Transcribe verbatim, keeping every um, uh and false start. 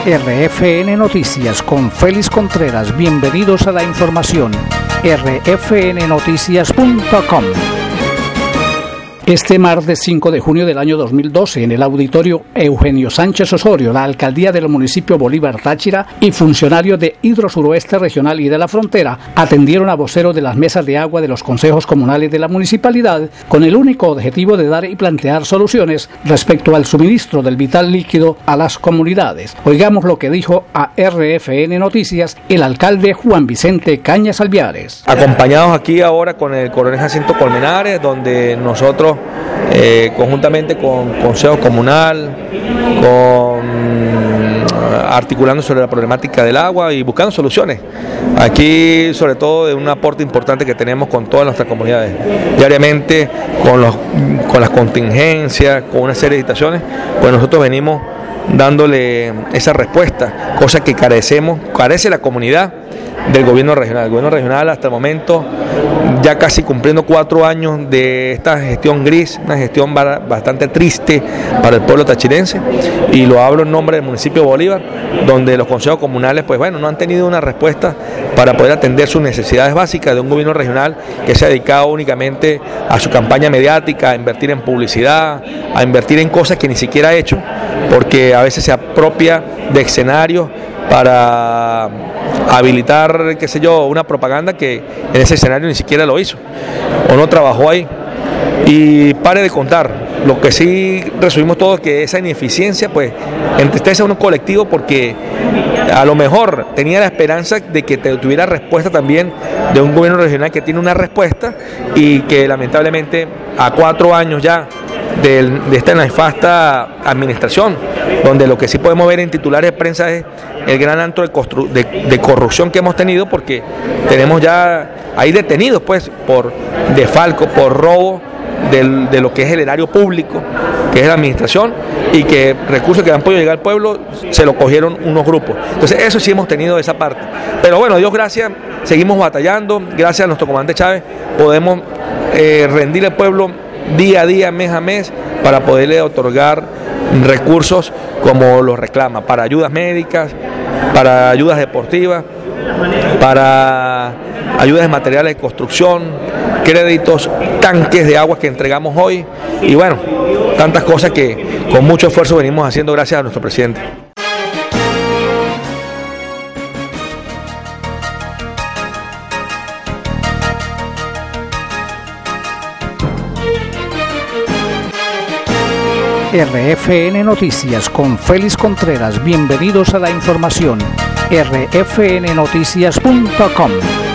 R F N Noticias con Félix Contreras. Bienvenidos a la información. R F N noticias punto com. Este martes cinco de junio del año dos mil doce, en el auditorio Eugenio Sánchez Osorio, la alcaldía del municipio Bolívar Táchira y funcionarios de Hidrosuroeste Regional y de la Frontera atendieron a voceros de las mesas de agua de los consejos comunales de la municipalidad con el único objetivo de dar y plantear soluciones respecto al suministro del vital líquido a las comunidades. Oigamos lo que dijo a R F N Noticias el alcalde Juan Vicente Cañas Alviares. Acompañados aquí ahora con el coronel Jacinto Colmenares, donde nosotros Eh, conjuntamente con Consejo Comunal, con articulando sobre la problemática del agua y buscando soluciones. Aquí, sobre todo, de un aporte importante que tenemos con todas nuestras comunidades. Diariamente, con, los, con las contingencias, con una serie de situaciones, pues nosotros venimos dándole esa respuesta, cosa que carecemos, carece la comunidad del gobierno regional. El gobierno regional hasta el momento, ya casi cumpliendo cuatro años de esta gestión gris, una gestión bastante triste para el pueblo tachirense, y lo hablo en nombre del municipio de Bolívar, donde los consejos comunales pues bueno, no han tenido una respuesta para poder atender sus necesidades básicas de un gobierno regional que se ha dedicado únicamente a su campaña mediática, a invertir en publicidad, a invertir en cosas que ni siquiera ha hecho, porque a veces se apropia de escenarios para habilitar, qué sé yo, una propaganda que en ese escenario ni siquiera lo hizo o no trabajó ahí. Y pare de contar, lo que sí resumimos todo es que esa ineficiencia pues entristece a un colectivo, porque a lo mejor tenía la esperanza de que tuviera respuesta también de un gobierno regional que tiene una respuesta, y que lamentablemente a cuatro años ya de, de esta nefasta administración, donde lo que sí podemos ver en titulares de prensa es el gran antro de, constru- de, de corrupción que hemos tenido, porque tenemos ya ahí detenidos pues por desfalco, por robo del, de lo que es el erario público, que es la administración, y que recursos que han podido llegar al pueblo se lo cogieron unos grupos. Entonces eso sí hemos tenido esa parte, pero bueno, Dios gracias, seguimos batallando. Gracias a nuestro comandante Chávez podemos eh, rendir al pueblo día a día, mes a mes, para poderle otorgar recursos como los reclama, para ayudas médicas, para ayudas deportivas, para ayudas de materiales de construcción, créditos, tanques de agua que entregamos hoy, y bueno, tantas cosas que con mucho esfuerzo venimos haciendo gracias a nuestro presidente. R F N Noticias con Félix Contreras. Bienvenidos a la información. R F N noticias punto com.